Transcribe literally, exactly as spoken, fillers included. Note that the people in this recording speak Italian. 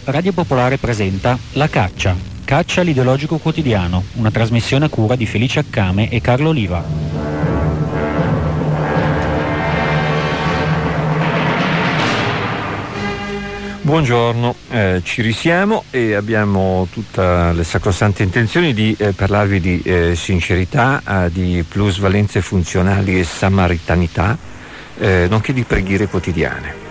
Radio Popolare presenta La Caccia, Caccia all'ideologico quotidiano, una trasmissione a cura di Felice Accame e Carlo Oliva. Buongiorno, eh, ci risiamo e abbiamo tutte le sacrosante intenzioni di eh, parlarvi di eh, sincerità, eh, di plusvalenze funzionali e samaritanità, eh, nonché di preghiere quotidiane.